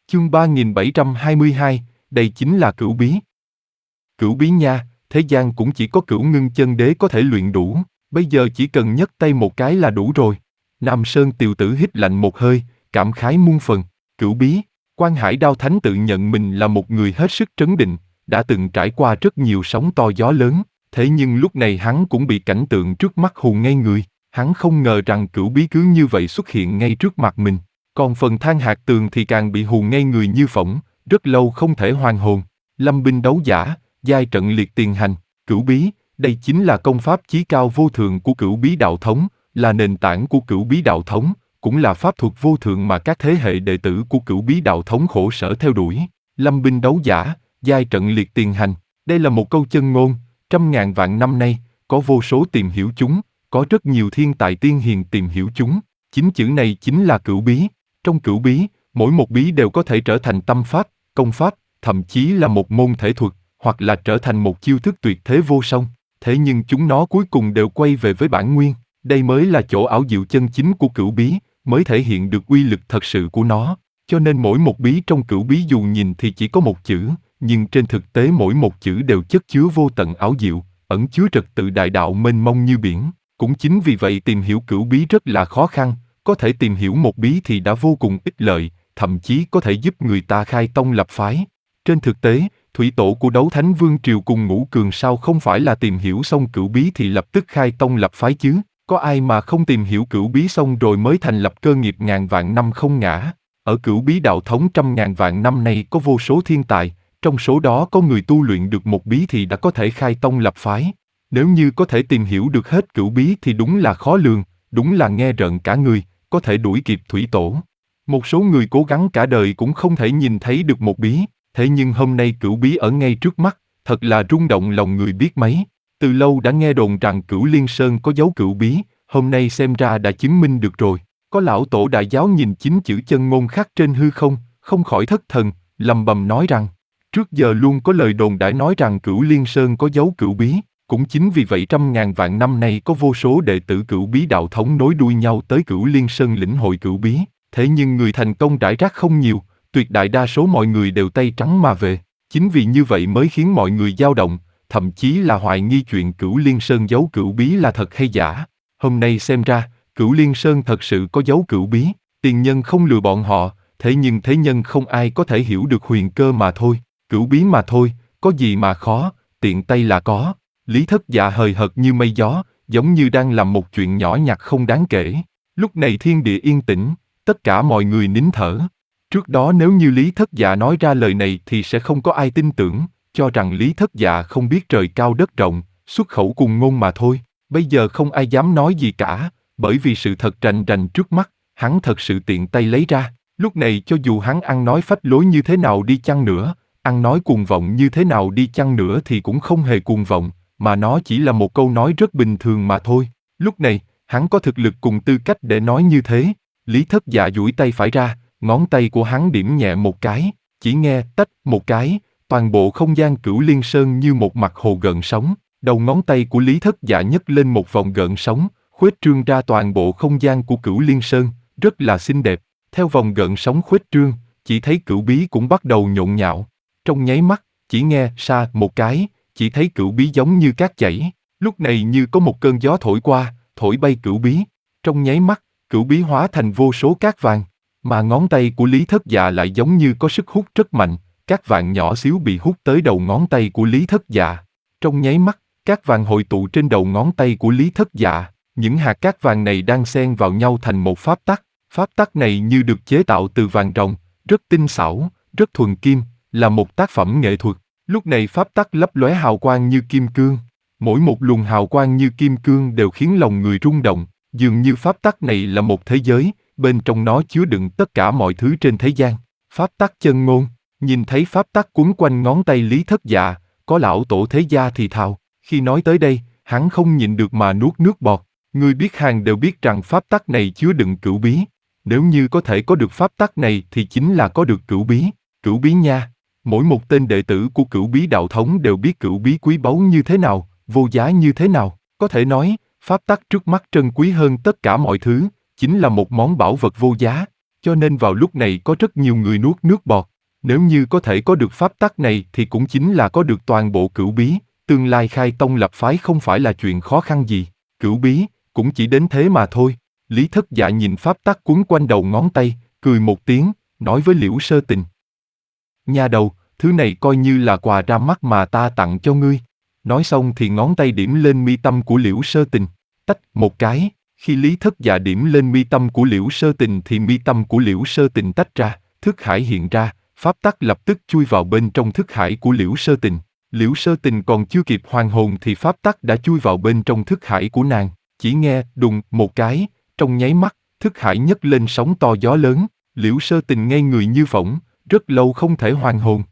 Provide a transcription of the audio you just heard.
Chương 3722, đây chính là cửu bí. Cửu bí nha, thế gian cũng chỉ có Cửu Ngưng Chân Đế có thể luyện đủ, bây giờ chỉ cần nhấc tay một cái là đủ rồi. Nam Sơn Tiều Tử hít lạnh một hơi, cảm khái muôn phần. Cửu bí, Quan Hải Đao Thánh tự nhận mình là một người hết sức trấn định, đã từng trải qua rất nhiều sóng to gió lớn, thế nhưng lúc này hắn cũng bị cảnh tượng trước mắt hù ngây người. Hắn không ngờ rằng cửu bí cứ như vậy xuất hiện ngay trước mặt mình. Còn phần Than Hạc Tường thì càng bị hù ngây người như phỏng, rất lâu không thể hoàn hồn. Lâm binh đấu giả, giai trận liệt tiền hành, cửu bí, đây chính là công pháp chí cao vô thượng của cửu bí đạo thống, là nền tảng của cửu bí đạo thống, cũng là pháp thuật vô thượng mà các thế hệ đệ tử của cửu bí đạo thống khổ sở theo đuổi. Lâm binh đấu giả, giai trận liệt tiền hành, đây là một câu chân ngôn, trăm ngàn vạn năm nay, có vô số tìm hiểu chúng, có rất nhiều thiên tài tiên hiền tìm hiểu chúng. Chính chữ này chính là cửu bí. Trong cửu bí, mỗi một bí đều có thể trở thành tâm pháp, công pháp, thậm chí là một môn thể thuật, hoặc là trở thành một chiêu thức tuyệt thế vô song. Thế nhưng chúng nó cuối cùng đều quay về với bản nguyên. Đây mới là chỗ ảo diệu chân chính của cửu bí, mới thể hiện được uy lực thật sự của nó. Cho nên mỗi một bí trong cửu bí dù nhìn thì chỉ có một chữ, nhưng trên thực tế mỗi một chữ đều chất chứa vô tận ảo diệu, ẩn chứa trật tự đại đạo mênh mông như biển. Cũng chính vì vậy tìm hiểu cửu bí rất là khó khăn, có thể tìm hiểu một bí thì đã vô cùng ích lợi, thậm chí có thể giúp người ta khai tông lập phái. Trên thực tế, thủy tổ của Đấu Thánh Vương Triều cùng Ngũ Cường sao không phải là tìm hiểu xong cửu bí thì lập tức khai tông lập phái chứ, có ai mà không tìm hiểu cửu bí xong rồi mới thành lập cơ nghiệp ngàn vạn năm không ngã. Ở cửu bí đạo thống trăm ngàn vạn năm này có vô số thiên tài, trong số đó có người tu luyện được một bí thì đã có thể khai tông lập phái. Nếu như có thể tìm hiểu được hết cửu bí thì đúng là khó lường, đúng là nghe rợn cả người, có thể đuổi kịp thủy tổ. Một số người cố gắng cả đời cũng không thể nhìn thấy được một bí, thế nhưng hôm nay cửu bí ở ngay trước mắt, thật là rung động lòng người biết mấy. Từ lâu đã nghe đồn rằng Cửu Liên Sơn có dấu cửu bí, hôm nay xem ra đã chứng minh được rồi. Có lão tổ đại giáo nhìn chính chữ chân ngôn khắc trên hư không, không khỏi thất thần, lầm bầm nói rằng, trước giờ luôn có lời đồn đại nói rằng Cửu Liên Sơn có dấu cửu bí. Cũng chính vì vậy trăm ngàn vạn năm nay có vô số đệ tử cửu bí đạo thống nối đuôi nhau tới Cửu Liên Sơn lĩnh hội cửu bí. Thế nhưng người thành công rải rác không nhiều, tuyệt đại đa số mọi người đều tay trắng mà về. Chính vì như vậy mới khiến mọi người dao động, thậm chí là hoài nghi chuyện Cửu Liên Sơn giấu cửu bí là thật hay giả. Hôm nay xem ra, Cửu Liên Sơn thật sự có dấu cửu bí, tiền nhân không lừa bọn họ, thế nhưng thế nhân không ai có thể hiểu được huyền cơ mà thôi. Cửu bí mà thôi, có gì mà khó, tiện tay là có. Lý Thất Dạ hời hợt như mây gió, giống như đang làm một chuyện nhỏ nhặt không đáng kể. Lúc này thiên địa yên tĩnh, tất cả mọi người nín thở. Trước đó nếu như Lý Thất Dạ nói ra lời này thì sẽ không có ai tin tưởng, cho rằng Lý Thất Dạ không biết trời cao đất rộng, xuất khẩu cùng ngôn mà thôi. Bây giờ không ai dám nói gì cả, bởi vì sự thật rành rành trước mắt, hắn thật sự tiện tay lấy ra. Lúc này cho dù hắn ăn nói phách lối như thế nào đi chăng nữa, ăn nói cuồng vọng như thế nào đi chăng nữa thì cũng không hề cuồng vọng, mà nó chỉ là một câu nói rất bình thường mà thôi. Lúc này, hắn có thực lực cùng tư cách để nói như thế. Lý Thất Dạ duỗi tay phải ra, ngón tay của hắn điểm nhẹ một cái, chỉ nghe tách một cái, toàn bộ không gian Cửu Liên Sơn như một mặt hồ gợn sóng. Đầu ngón tay của Lý Thất Dạ nhấc lên một vòng gợn sóng, khuếch trương ra toàn bộ không gian của Cửu Liên Sơn, rất là xinh đẹp. Theo vòng gợn sóng khuếch trương, chỉ thấy cửu bí cũng bắt đầu nhộn nhạo. Trong nháy mắt, chỉ nghe sa một cái, chỉ thấy cửu bí giống như cát chảy. Lúc này như có một cơn gió thổi qua, thổi bay cửu bí. Trong nháy mắt, cửu bí hóa thành vô số cát vàng, mà ngón tay của Lý Thất Dạ lại giống như có sức hút rất mạnh, cát vàng nhỏ xíu bị hút tới đầu ngón tay của Lý Thất Dạ. Trong nháy mắt, cát vàng hội tụ trên đầu ngón tay của Lý Thất Dạ, những hạt cát vàng này đang xen vào nhau thành một pháp tắc. Pháp tắc này như được chế tạo từ vàng ròng, rất tinh xảo, rất thuần kim, là một tác phẩm nghệ thuật. Lúc này pháp tắc lấp lóe hào quang như kim cương. Mỗi một luồng hào quang như kim cương đều khiến lòng người rung động, dường như pháp tắc này là một thế giới, bên trong nó chứa đựng tất cả mọi thứ trên thế gian. Pháp tắc chân ngôn, nhìn thấy pháp tắc quấn quanh ngón tay Lý Thất Dạ, có lão tổ thế gia thì thào. Khi nói tới đây, hắn không nhịn được mà nuốt nước bọt. Người biết hàng đều biết rằng pháp tắc này chứa đựng cửu bí. Nếu như có thể có được pháp tắc này thì chính là có được cửu bí. Cửu bí nha. Mỗi một tên đệ tử của cửu bí đạo thống đều biết cửu bí quý báu như thế nào, vô giá như thế nào. Có thể nói, pháp tắc trước mắt trân quý hơn tất cả mọi thứ, chính là một món bảo vật vô giá. cho nên vào lúc này có rất nhiều người nuốt nước bọt. Nếu như có thể có được pháp tắc này thì cũng chính là có được toàn bộ cửu bí, tương lai khai tông lập phái không phải là chuyện khó khăn gì. Cửu bí, cũng chỉ đến thế mà thôi. Lý Thất Dạ nhìn pháp tắc quấn quanh đầu ngón tay, cười một tiếng, nói với Liễu Sơ Tình. Nha đầu, thứ này coi như là quà ra mắt mà ta tặng cho ngươi. Nói xong thì ngón tay điểm lên mi tâm của Liễu Sơ Tình. Tách một cái, khi Lý Thất Dạ điểm lên mi tâm của Liễu Sơ Tình thì mi tâm của Liễu Sơ Tình tách ra, thức hải hiện ra, pháp tắc lập tức chui vào bên trong thức hải của Liễu Sơ Tình. Liễu Sơ Tình còn chưa kịp hoàn hồn thì pháp tắc đã chui vào bên trong thức hải của nàng. Chỉ nghe đùng một cái, trong nháy mắt, thức hải nhấc lên sóng to gió lớn. Liễu Sơ Tình ngây người như phỗng, rất lâu không thể hoàn hồn.